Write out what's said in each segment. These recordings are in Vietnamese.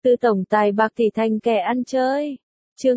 Từ tổng tài bạc tỷ thành kẻ ăn chơi. Chương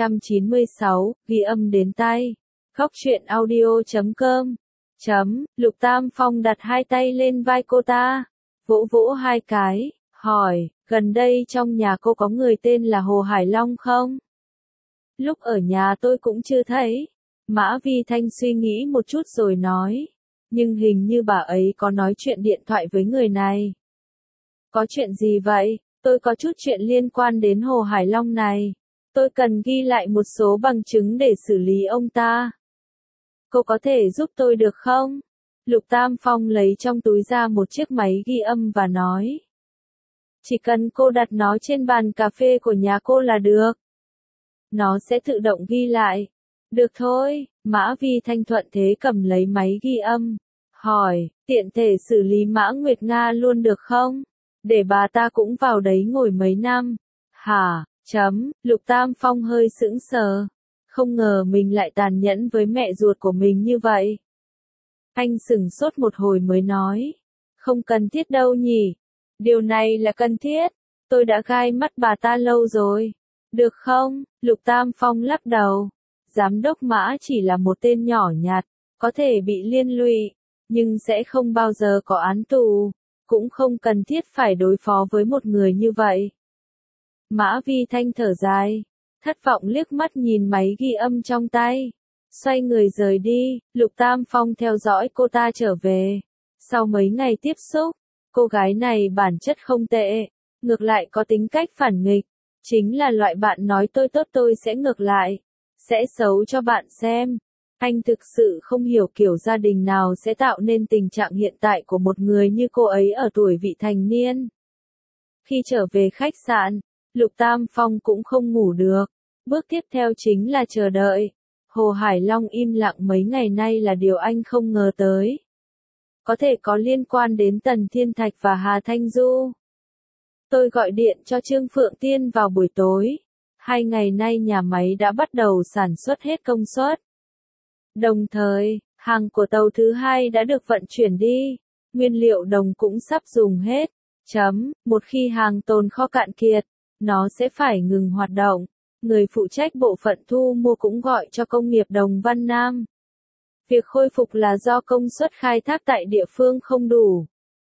296, ghi âm đến tay. Góc truyện audio.com. Lục Tam Phong đặt hai tay lên vai cô ta, vỗ vỗ hai cái, hỏi, gần đây trong nhà cô có người tên là Hồ Hải Long không? Lúc ở nhà tôi cũng chưa thấy. Mã Vi Thanh suy nghĩ một chút rồi nói, nhưng hình như bà ấy có nói chuyện điện thoại với người này. Có chuyện gì vậy? Tôi có chút chuyện liên quan đến Hồ Hải Long này. Tôi cần ghi lại một số bằng chứng để xử lý ông ta. Cô có thể giúp tôi được không? Lục Tam Phong lấy trong túi ra một chiếc máy ghi âm và nói. Chỉ cần cô đặt nó trên bàn cà phê của nhà cô là được. Nó sẽ tự động ghi lại. Được thôi, Mã Vi Thanh thuận thế cầm lấy máy ghi âm. Hỏi, tiện thể xử lý Mã Nguyệt Nga luôn được không? Để bà ta cũng vào đấy ngồi mấy năm. Hả? Lục Tam Phong hơi sững sờ. Không ngờ mình lại tàn nhẫn với mẹ ruột của mình như vậy. Anh sững sốt một hồi mới nói. Không cần thiết đâu nhỉ. Điều này là cần thiết. Tôi đã gai mắt bà ta lâu rồi. Được không? Lục Tam Phong lắc đầu. Giám đốc Mã chỉ là một tên nhỏ nhặt. Có thể bị liên lụy. Nhưng sẽ không bao giờ có án tù. Cũng không cần thiết phải đối phó với một người như vậy. Mã Vi Thanh thở dài. Thất vọng liếc mắt nhìn máy ghi âm trong tay. Xoay người rời đi, Lục Tam Phong theo dõi cô ta trở về. Sau mấy ngày tiếp xúc, cô gái này bản chất không tệ. Ngược lại có tính cách phản nghịch. Chính là loại bạn nói tôi tốt tôi sẽ ngược lại. Sẽ xấu cho bạn xem. Anh thực sự không hiểu kiểu gia đình nào sẽ tạo nên tình trạng hiện tại của một người như cô ấy ở tuổi vị thành niên. Khi trở về khách sạn, Lục Tam Phong cũng không ngủ được. Bước tiếp theo chính là chờ đợi. Hồ Hải Long im lặng mấy ngày nay là điều anh không ngờ tới. Có thể có liên quan đến Tần Thiên Thạch và Hà Thanh Du. Tôi gọi điện cho Trương Phượng Tiên vào buổi tối. 2 ngày nay nhà máy đã bắt đầu sản xuất hết công suất. Đồng thời, hàng của tàu thứ 2 đã được vận chuyển đi. Nguyên liệu đồng cũng sắp dùng hết. Một khi hàng tồn kho cạn kiệt, nó sẽ phải ngừng hoạt động. Người phụ trách bộ phận thu mua cũng gọi cho công nghiệp Đồng Văn Nam. Việc khôi phục là do công suất khai thác tại địa phương không đủ,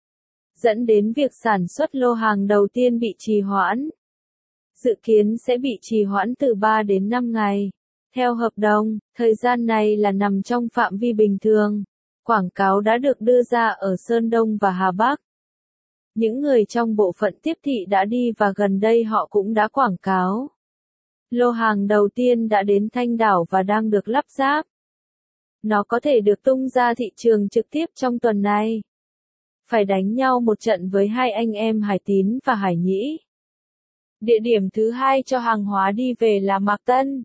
dẫn đến việc sản xuất lô hàng đầu tiên bị trì hoãn. Dự kiến sẽ bị trì hoãn từ 3 đến 5 ngày. Theo hợp đồng, thời gian này là nằm trong phạm vi bình thường. Quảng cáo đã được đưa ra ở Sơn Đông và Hà Bắc. Những người trong bộ phận tiếp thị đã đi và gần đây họ cũng đã quảng cáo. Lô hàng đầu tiên đã đến Thanh Đảo và đang được lắp ráp. Nó có thể được tung ra thị trường trực tiếp trong tuần này. Phải đánh nhau một trận với hai anh em Hải Tín và Hải Nhĩ. Địa điểm thứ 2 cho hàng hóa đi về là Mạc Tân.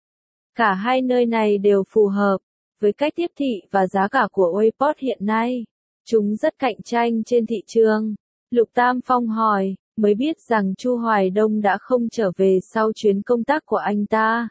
Cả hai nơi này đều phù hợp với cách tiếp thị và giá cả của Wayport hiện nay. Chúng rất cạnh tranh trên thị trường. Lục Tam Phong hỏi, mới biết rằng Chu Hoài Đông đã không trở về sau chuyến công tác của anh ta.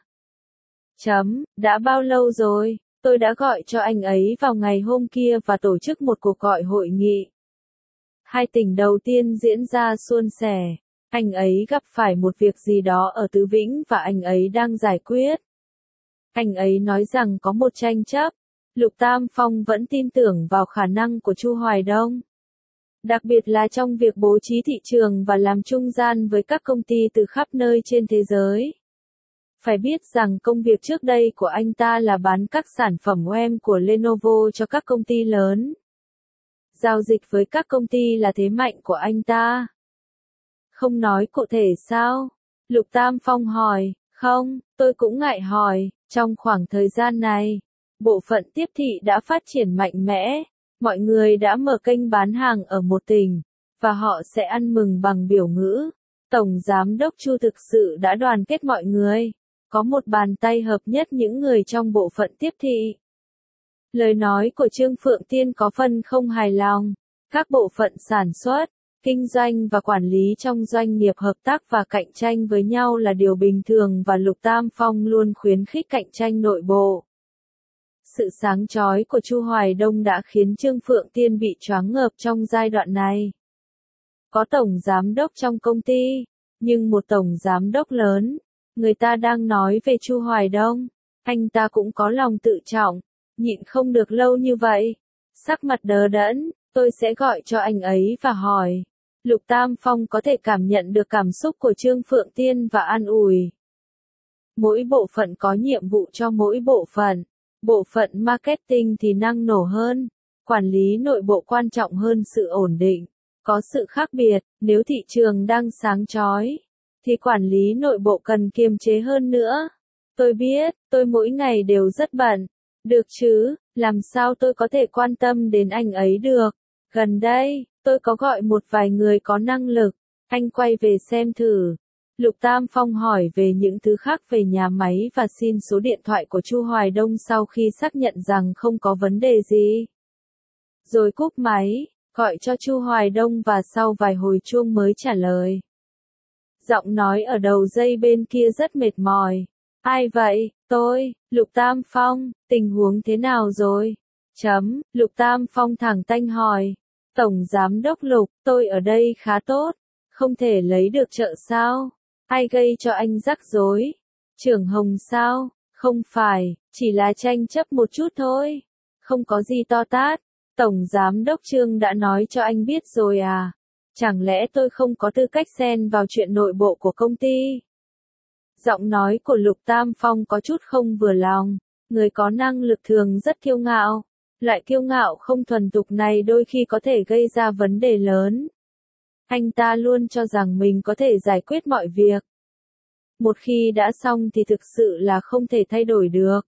Đã bao lâu rồi? Tôi đã gọi cho anh ấy vào ngày hôm kia và tổ chức một cuộc gọi hội nghị. 2 tỉnh đầu tiên diễn ra suôn sẻ. Anh ấy gặp phải một việc gì đó ở Tứ Vĩnh và anh ấy đang giải quyết. Anh ấy nói rằng có một tranh chấp. Lục Tam Phong vẫn tin tưởng vào khả năng của Chu Hoài Đông. Đặc biệt là trong việc bố trí thị trường và làm trung gian với các công ty từ khắp nơi trên thế giới. Phải biết rằng công việc trước đây của anh ta là bán các sản phẩm web của Lenovo cho các công ty lớn. Giao dịch với các công ty là thế mạnh của anh ta. Không nói cụ thể sao? Lục Tam Phong hỏi, không, tôi cũng ngại hỏi, trong khoảng thời gian này, bộ phận tiếp thị đã phát triển mạnh mẽ. Mọi người đã mở kênh bán hàng ở một tỉnh, và họ sẽ ăn mừng bằng biểu ngữ. Tổng Giám đốc Chu thực sự đã đoàn kết mọi người, có một bàn tay hợp nhất những người trong bộ phận tiếp thị. Lời nói của Trương Phượng Tiên có phần không hài lòng. Các bộ phận sản xuất, kinh doanh và quản lý trong doanh nghiệp hợp tác và cạnh tranh với nhau là điều bình thường và Lục Tam Phong luôn khuyến khích cạnh tranh nội bộ. Sự sáng chói của Chu Hoài Đông đã khiến Trương Phượng Tiên bị choáng ngợp trong giai đoạn này. Có tổng giám đốc trong công ty, Nhưng một tổng giám đốc lớn, người ta đang nói về Chu Hoài Đông, anh ta cũng có lòng tự trọng, nhịn không được lâu như vậy. Sắc mặt đờ đẫn, tôi sẽ gọi cho anh ấy và hỏi. Lục Tam Phong có thể cảm nhận được cảm xúc của Trương Phượng Tiên và an ủi. Mỗi bộ phận có nhiệm vụ cho mỗi bộ phận. Bộ phận marketing thì năng nổ hơn. Quản lý nội bộ quan trọng hơn sự ổn định. Có sự khác biệt, nếu thị trường đang sáng chói, thì quản lý nội bộ cần kiềm chế hơn nữa. Tôi biết, tôi mỗi ngày đều rất bận. Được chứ, làm sao tôi có thể quan tâm đến anh ấy được. Gần đây, tôi có gọi một vài người có năng lực. Anh quay về xem thử. Lục Tam Phong hỏi về những thứ khác về nhà máy và xin số điện thoại của Chu Hoài Đông sau khi xác nhận rằng không có vấn đề gì. Rồi cúp máy, gọi cho Chu Hoài Đông và sau vài hồi chuông mới trả lời. Giọng nói ở đầu dây bên kia rất mệt mỏi. Ai vậy? Tôi, Lục Tam Phong, tình huống thế nào rồi? Lục Tam Phong thẳng tanh hỏi. Tổng Giám đốc Lục, tôi ở đây khá tốt. Không thể lấy được trợ sao? Ai gây cho anh rắc rối? Trưởng Hồng sao? Không phải, chỉ là tranh chấp một chút thôi. Không có gì to tát. Tổng Giám đốc Trương đã nói cho anh biết rồi à? Chẳng lẽ tôi không có tư cách xen vào chuyện nội bộ của công ty? Giọng nói của Lục Tam Phong có chút không vừa lòng. Người có năng lực thường rất kiêu ngạo. Loại kiêu ngạo không thuần thục này đôi khi có thể gây ra vấn đề lớn. Anh ta luôn cho rằng mình có thể giải quyết mọi việc. Một khi đã xong thì thực sự là không thể thay đổi được.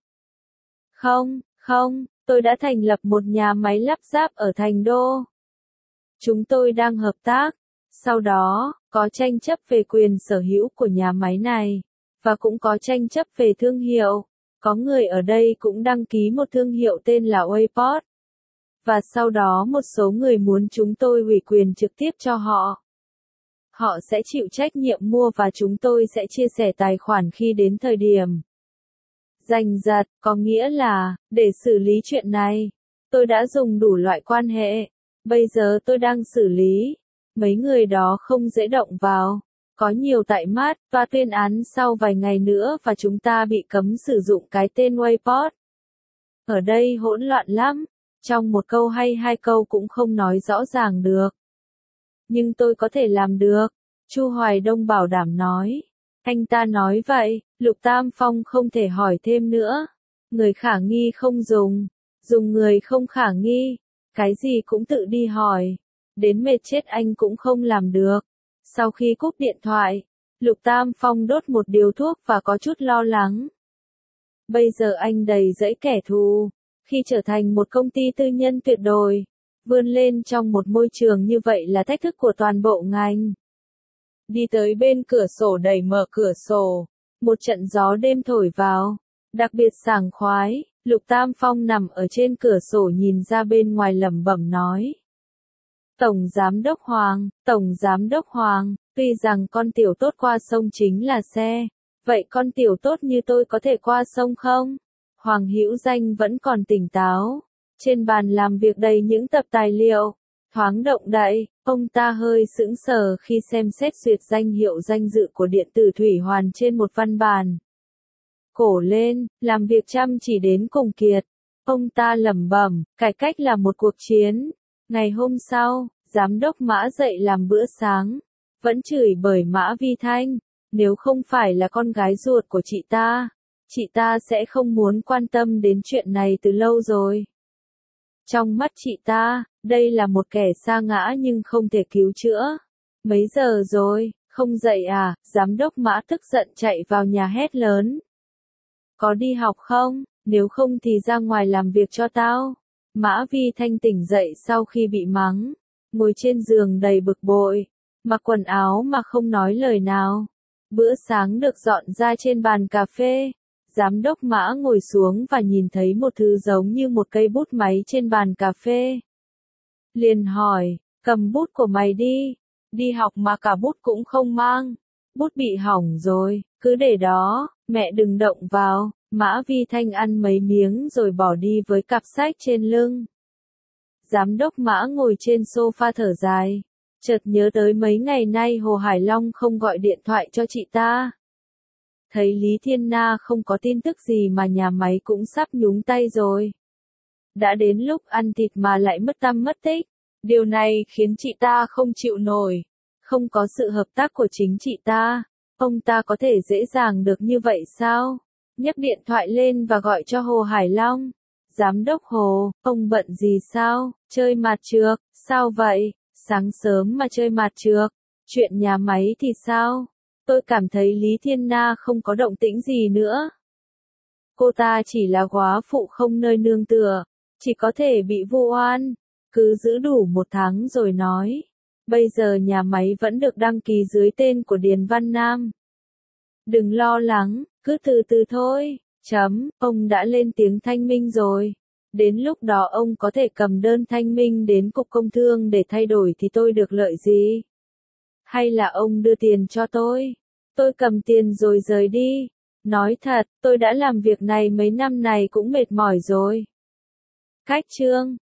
Không, tôi đã thành lập một nhà máy lắp ráp ở Thành Đô. Chúng tôi đang hợp tác. Sau đó, có tranh chấp về quyền sở hữu của nhà máy này. Và cũng có tranh chấp về thương hiệu. Có người ở đây cũng đăng ký một thương hiệu tên là Wayport. Và sau đó một số người muốn chúng tôi ủy quyền trực tiếp cho họ. Họ sẽ chịu trách nhiệm mua và chúng tôi sẽ chia sẻ tài khoản khi đến thời điểm. Giành giật, có nghĩa là, để xử lý chuyện này, tôi đã dùng đủ loại quan hệ. Bây giờ tôi đang xử lý. Mấy người đó không dễ động vào. Có nhiều tại mát, và tuyên án sau vài ngày nữa và chúng ta bị cấm sử dụng cái tên Wayport. Ở đây hỗn loạn lắm. Trong một câu hay hai câu cũng không nói rõ ràng được. Nhưng tôi có thể làm được. Chu Hoài Đông bảo đảm nói. Anh ta nói vậy, Lục Tam Phong không thể hỏi thêm nữa. Người khả nghi không dùng. Dùng người không khả nghi. Cái gì cũng tự đi hỏi. Đến mệt chết anh cũng không làm được. Sau khi cúp điện thoại, Lục Tam Phong đốt một điếu thuốc và có chút lo lắng. Bây giờ anh đầy rẫy kẻ thù. Khi trở thành một công ty tư nhân tuyệt đối, vươn lên trong một môi trường như vậy là thách thức của toàn bộ ngành. Đi tới bên cửa sổ đẩy mở cửa sổ, một trận gió đêm thổi vào, đặc biệt sảng khoái. Lục Tam Phong nằm ở trên cửa sổ nhìn ra bên ngoài lẩm bẩm nói. Tổng Giám đốc Hoàng, tuy rằng con tiểu tốt qua sông chính là xe, vậy con tiểu tốt như tôi có thể qua sông không? Hoàng Hữu Danh vẫn còn tỉnh táo. Trên bàn làm việc đầy những tập tài liệu. Thoáng động đậy, ông ta hơi sững sờ khi xem xét duyệt danh hiệu danh dự của điện tử Thủy Hoàn trên một văn bản. Cổ lên, làm việc chăm chỉ đến cùng kiệt. Ông ta lẩm bẩm, cải cách là một cuộc chiến. Ngày hôm sau, giám đốc Mã dậy làm bữa sáng. Vẫn chửi bới Mã Vi Thanh. Nếu không phải là con gái ruột của chị ta sẽ không muốn quan tâm đến chuyện này từ lâu rồi. Trong mắt chị ta, đây là một kẻ sa ngã nhưng không thể cứu chữa. Mấy giờ rồi, không dậy à? Giám đốc Mã tức giận chạy vào nhà hét lớn. Có đi học không? Nếu không thì ra ngoài làm việc cho tao. Mã Vi Thanh tỉnh dậy sau khi bị mắng. Ngồi trên giường đầy bực bội. Mặc quần áo mà không nói lời nào. Bữa sáng được dọn ra trên bàn cà phê. Giám đốc Mã ngồi xuống và nhìn thấy một thứ giống như một cây bút máy trên bàn cà phê. Liền hỏi, cầm bút của mày đi. Đi học mà cả bút cũng không mang. Bút bị hỏng rồi, cứ để đó, mẹ đừng động vào. Mã Vi Thanh ăn mấy miếng rồi bỏ đi với cặp sách trên lưng. Giám đốc Mã ngồi trên sofa thở dài. Chợt nhớ tới mấy ngày nay Hồ Hải Long không gọi điện thoại cho chị ta. Thấy Lý Thiên Na không có tin tức gì mà nhà máy cũng sắp nhúng tay rồi. Đã đến lúc ăn thịt mà lại mất tăm mất tích. Điều này khiến chị ta không chịu nổi. Không có sự hợp tác của chính chị ta, ông ta có thể dễ dàng được như vậy sao? Nhấc điện thoại lên và gọi cho Hồ Hải Long. Giám đốc Hồ, ông bận gì sao? Chơi mạt trược, sao vậy? Sáng sớm mà chơi mạt trược. Chuyện nhà máy thì sao? Tôi cảm thấy Lý Thiên Na không có động tĩnh gì nữa. Cô ta chỉ là góa phụ không nơi nương tựa, chỉ có thể bị vu oan. Cứ giữ đủ 1 tháng rồi nói. Bây giờ nhà máy vẫn được đăng ký dưới tên của Điền Văn Nam. Đừng lo lắng, cứ từ từ thôi. Ông đã lên tiếng thanh minh rồi. Đến lúc đó ông có thể cầm đơn thanh minh đến Cục Công Thương để thay đổi thì tôi được lợi gì? Hay là ông đưa tiền cho tôi? Tôi cầm tiền rồi rời đi. Nói thật, tôi đã làm việc này mấy năm này cũng mệt mỏi rồi. Khách trương.